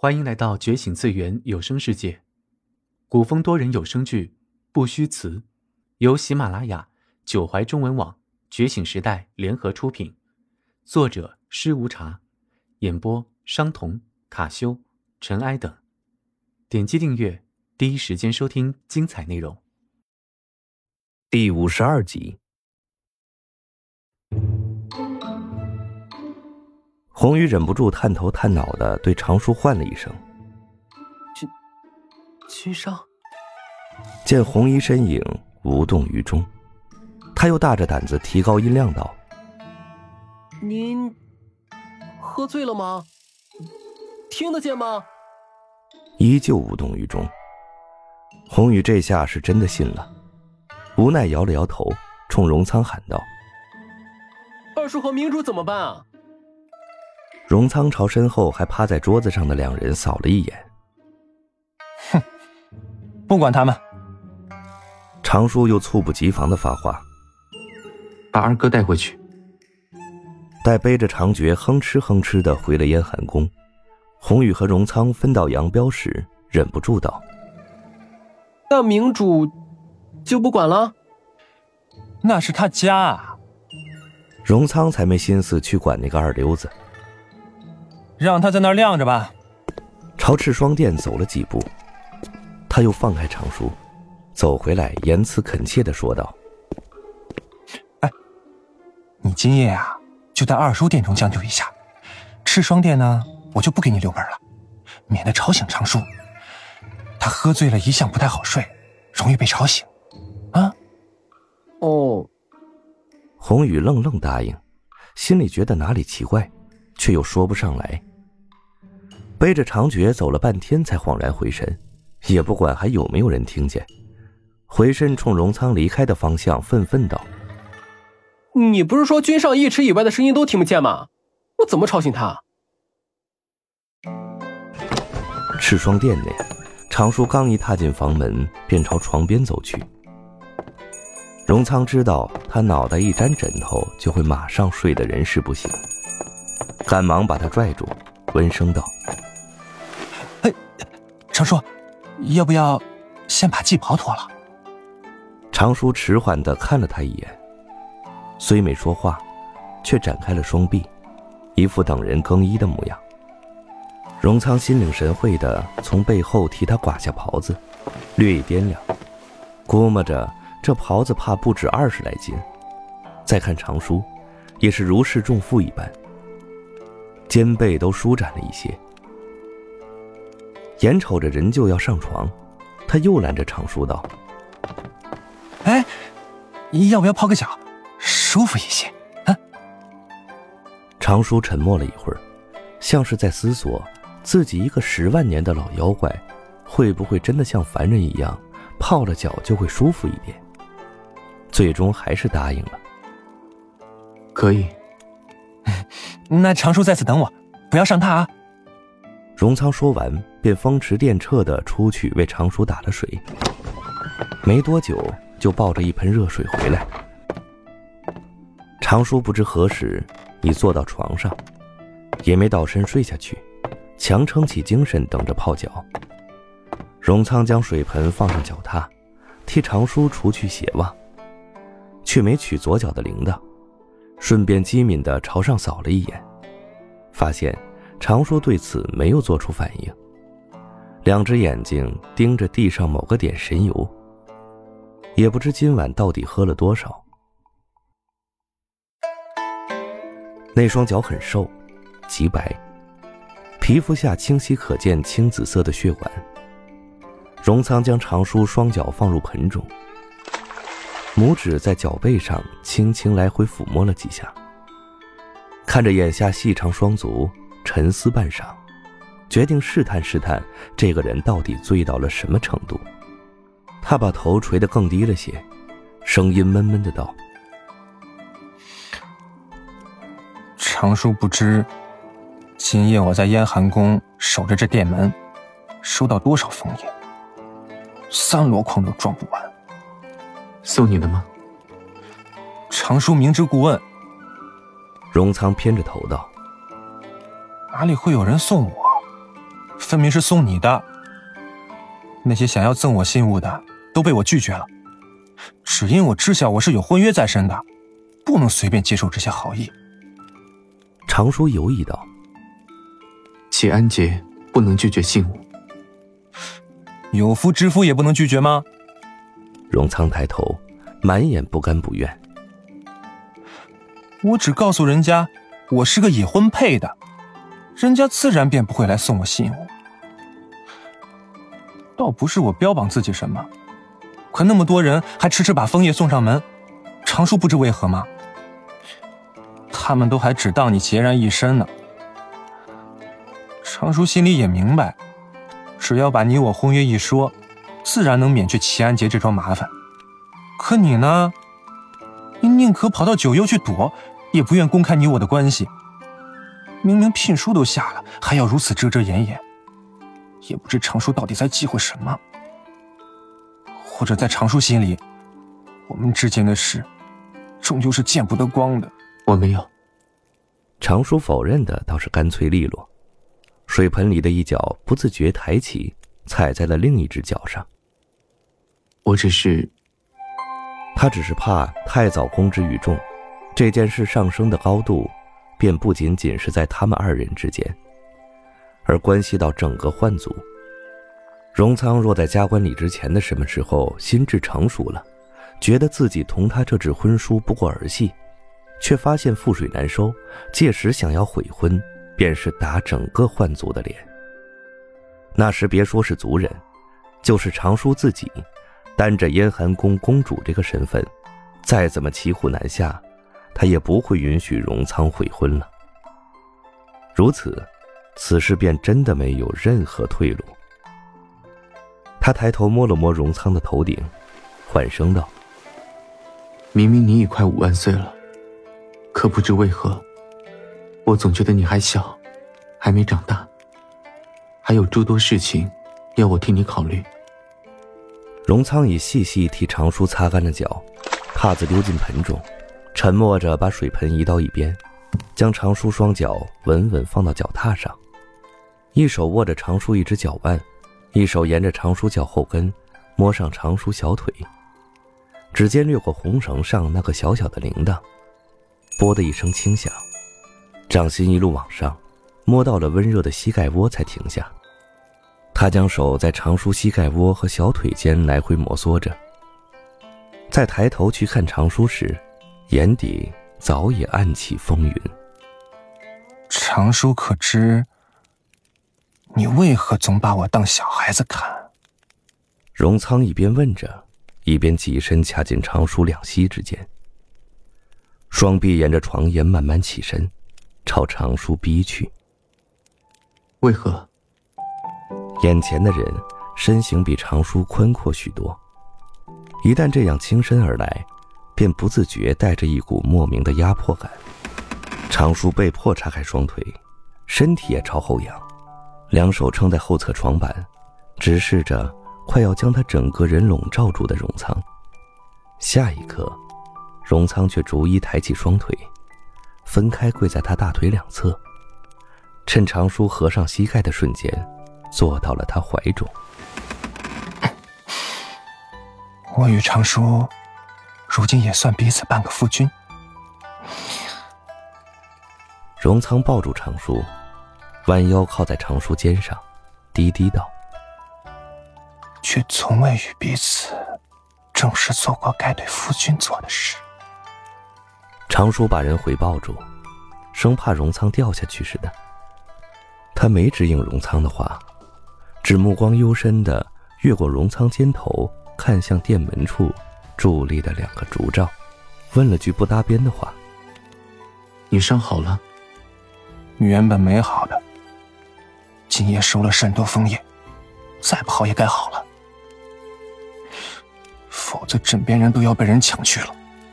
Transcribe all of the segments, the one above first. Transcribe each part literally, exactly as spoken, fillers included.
欢迎来到觉醒次元有声世界，古风多人有声剧《不虚词》，由喜马拉雅、九怀中文网、觉醒时代联合出品，作者施无茶，演播商童、卡修、尘埃等。点击订阅，第一时间收听精彩内容。 第五十二集。红宇忍不住探头探脑的对常叔唤了一声：“ 君，君上。” 见红衣身影无动于衷，他又大着胆子提高音量道：“ 您喝醉了吗？听得见吗？” 依旧无动于衷。红宇这下是真的信了，无奈摇了摇头，冲荣仓喊道：“ 二叔和明主怎么办啊？” 荣仓朝身后还趴在桌子上的两人扫了一眼：“ 哼，不管他们。” 常叔又猝不及防地发话：“ 把二哥带回去。” 待背着长诀哼哧哼哧地回了燕寒宫，红宇和荣仓分道扬镳时，忍不住道：“ 那明主就不管了？”“ 那是他家啊。” 荣仓才没心思去管那个二流子， 让他在那儿晾着吧。 朝赤霜殿走了几步，他又放开常叔，走回来言辞恳切地说道：“ 哎，你今夜啊，就在二叔殿中将就一下，赤霜殿呢，我就不给你留门了，免得吵醒常叔。他喝醉了一向不太好睡，容易被吵醒啊。”“ 哦。” 红宇愣愣答应，心里觉得哪里奇怪，却又说不上来。背着长诀走了半天才恍然回神，也不管还有没有人听见，回身冲荣仓离开的方向愤愤道：“ 你不是说君上一尺以外的声音都听不见吗？我怎么吵醒他？” 赤霜殿内，常叔刚一踏进房门，便朝床边走去。荣仓知道他脑袋一沾枕头就会马上睡得人事不省，赶忙把他拽住，温声道：“ 哎，常叔，要不要先把祭袍脱了？” 常叔迟缓地看了他一眼，虽没说话，却展开了双臂，一副等人更衣的模样。荣仓心领神会地从背后替他刮下袍子，略一掂量，估摸着这袍子怕不止二十来斤。再看常叔，也是如释重负一般，肩背都舒展了一些。眼瞅着人就要上床，他又拦着常叔道：“ 哎，要不要泡个脚，舒服一些啊？” 常叔沉默了一会儿，像是在思索自己一个十万年的老妖怪，会不会真的像凡人一样，泡了脚就会舒服一点。最终还是答应了：“ 可以。”“ 那常叔在此等我，不要上榻啊。” 荣仓说完便风驰电掣地出去为常叔打了水，没多久就抱着一盆热水回来。常叔不知何时已坐到床上，也没倒身睡下去，强撑起精神等着泡脚。荣仓将水盆放上脚踏，替常叔除去鞋袜，却没取左脚的铃铛，顺便机敏地朝上扫了一眼，发现常叔对此没有做出反应，两只眼睛盯着地上某个点神游，也不知今晚到底喝了多少。那双脚很瘦，极白，皮肤下清晰可见青紫色的血管。荣仓将常叔双脚放入盆中，拇指在脚背上轻轻来回抚摸了几下，看着眼下细长双足，沉思半晌，决定试探试探这个人到底醉到了什么程度。他把头垂得更低了些，声音闷闷的道：“ 常叔不知，今夜我在燕寒宫守着这殿门，收到多少封印，三箩筐都装不完。”“ 送你的吗？” 常叔明知故问。 荣仓偏着头道：“ 哪里会有人送我？ 分明是送你的。那些想要赠我信物的都被我拒绝了，只因我知晓我是有婚约在身的，不能随便接受这些好意。 常叔犹疑道： 齐安杰不能拒绝信物， 有夫之妇也不能拒绝吗？ 荣仓抬头，满眼不甘不愿。 我只告诉人家我是个已婚配的，人家自然便不会来送我信物。倒不是我标榜自己什么，可那么多人还迟迟把枫叶送上门，常叔不知为何吗？他们都还只当你孑然一身呢。常叔心里也明白，只要把你我婚约一说，自然能免去齐安杰这桩麻烦。可你呢，你宁可跑到九幽去躲，也不愿公开你我的关系。明明聘书都下了，还要如此遮遮掩掩，也不知常叔到底在忌讳什么。或者在常叔心里，我们之间的事终究是见不得光的。 我没有。 常叔否认的倒是干脆利落，水盆里的一脚不自觉抬起，踩在了另一只脚上。 我只是…… 他只是怕太早公之于众，这件事上升的高度便不仅仅是在他们二人之间，而关系到整个幻族。荣仓若在加官礼之前的什么时候心智成熟了，觉得自己同他这纸婚书不过儿戏，却发现覆水难收，届时想要悔婚，便是打整个幻族的脸。那时别说是族人，就是常叔自己担着燕寒宫公主这个身份，再怎么骑虎难下，他也不会允许荣仓悔婚了。如此，此事便真的没有任何退路。他抬头摸了摸荣仓的头顶，缓声道： 明明你已快五万岁了，可不知为何，我总觉得你还小，还没长大，还有诸多事情要我替你考虑。 荣仓已细细替常叔擦干了脚，帕子丢进盆中，沉默着把水盆移到一边，将常叔双脚稳稳放到脚踏上，一手握着常叔一只脚腕，一手沿着常叔脚后跟摸上常叔小腿，指尖掠过红绳上那个小小的铃铛，啵的一声轻响，掌心一路往上，摸到了温热的膝盖窝才停下。他将手在常叔膝盖窝和小腿间来回摩挲着，再抬头去看常叔时，眼底早已暗起风云。 常叔可知，你为何总把我当小孩子看？ 荣仓一边问着，一边起身掐进常叔两膝之间，双臂沿着床沿慢慢起身，朝常叔逼去。 为何？ 眼前的人身形比常叔宽阔许多，一旦这样倾身而来，便不自觉带着一股莫名的压迫感。常叔被迫叉开双腿，身体也朝后仰，两手撑在后侧床板，直视着快要将他整个人笼罩住的荣仓。下一刻，荣仓却逐一抬起双腿，分开跪在他大腿两侧，趁常叔合上膝盖的瞬间，坐到了他怀中。 我与常叔如今也算彼此半个夫君。 荣仓抱住常叔，弯腰靠在常叔肩上，低低道： 却从未与彼此正式做过该对夫君做的事。 常叔把人回抱住，生怕荣仓掉下去似的。他没直应荣仓的话，只目光幽深地越过荣仓肩头，看向殿门处伫立的两个烛照，问了句不搭边的话： 你伤好了？ 原本没好的，今夜收了甚多枫叶，再不好也该好了，否则枕边人都要被人抢去了。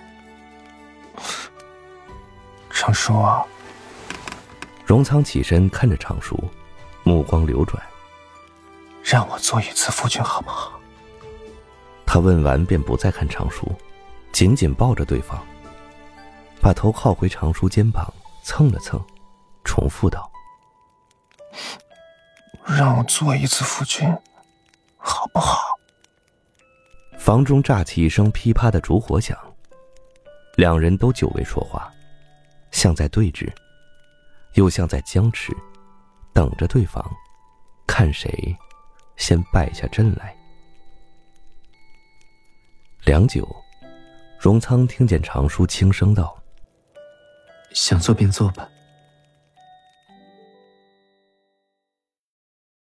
常叔啊。 荣仓起身看着常叔，目光流转： 让我做一次夫君好不好？ 他问完便不再看常叔，紧紧抱着对方，把头靠回常叔肩膀，蹭了蹭，重复道： 让我做一次夫君，好不好？ 房中炸起一声噼啪的烛火响，两人都久未说话，像在对峙，又像在僵持，等着对方，看谁先败下阵来。良久，荣仓听见常叔轻声道：“ 想做便做吧。”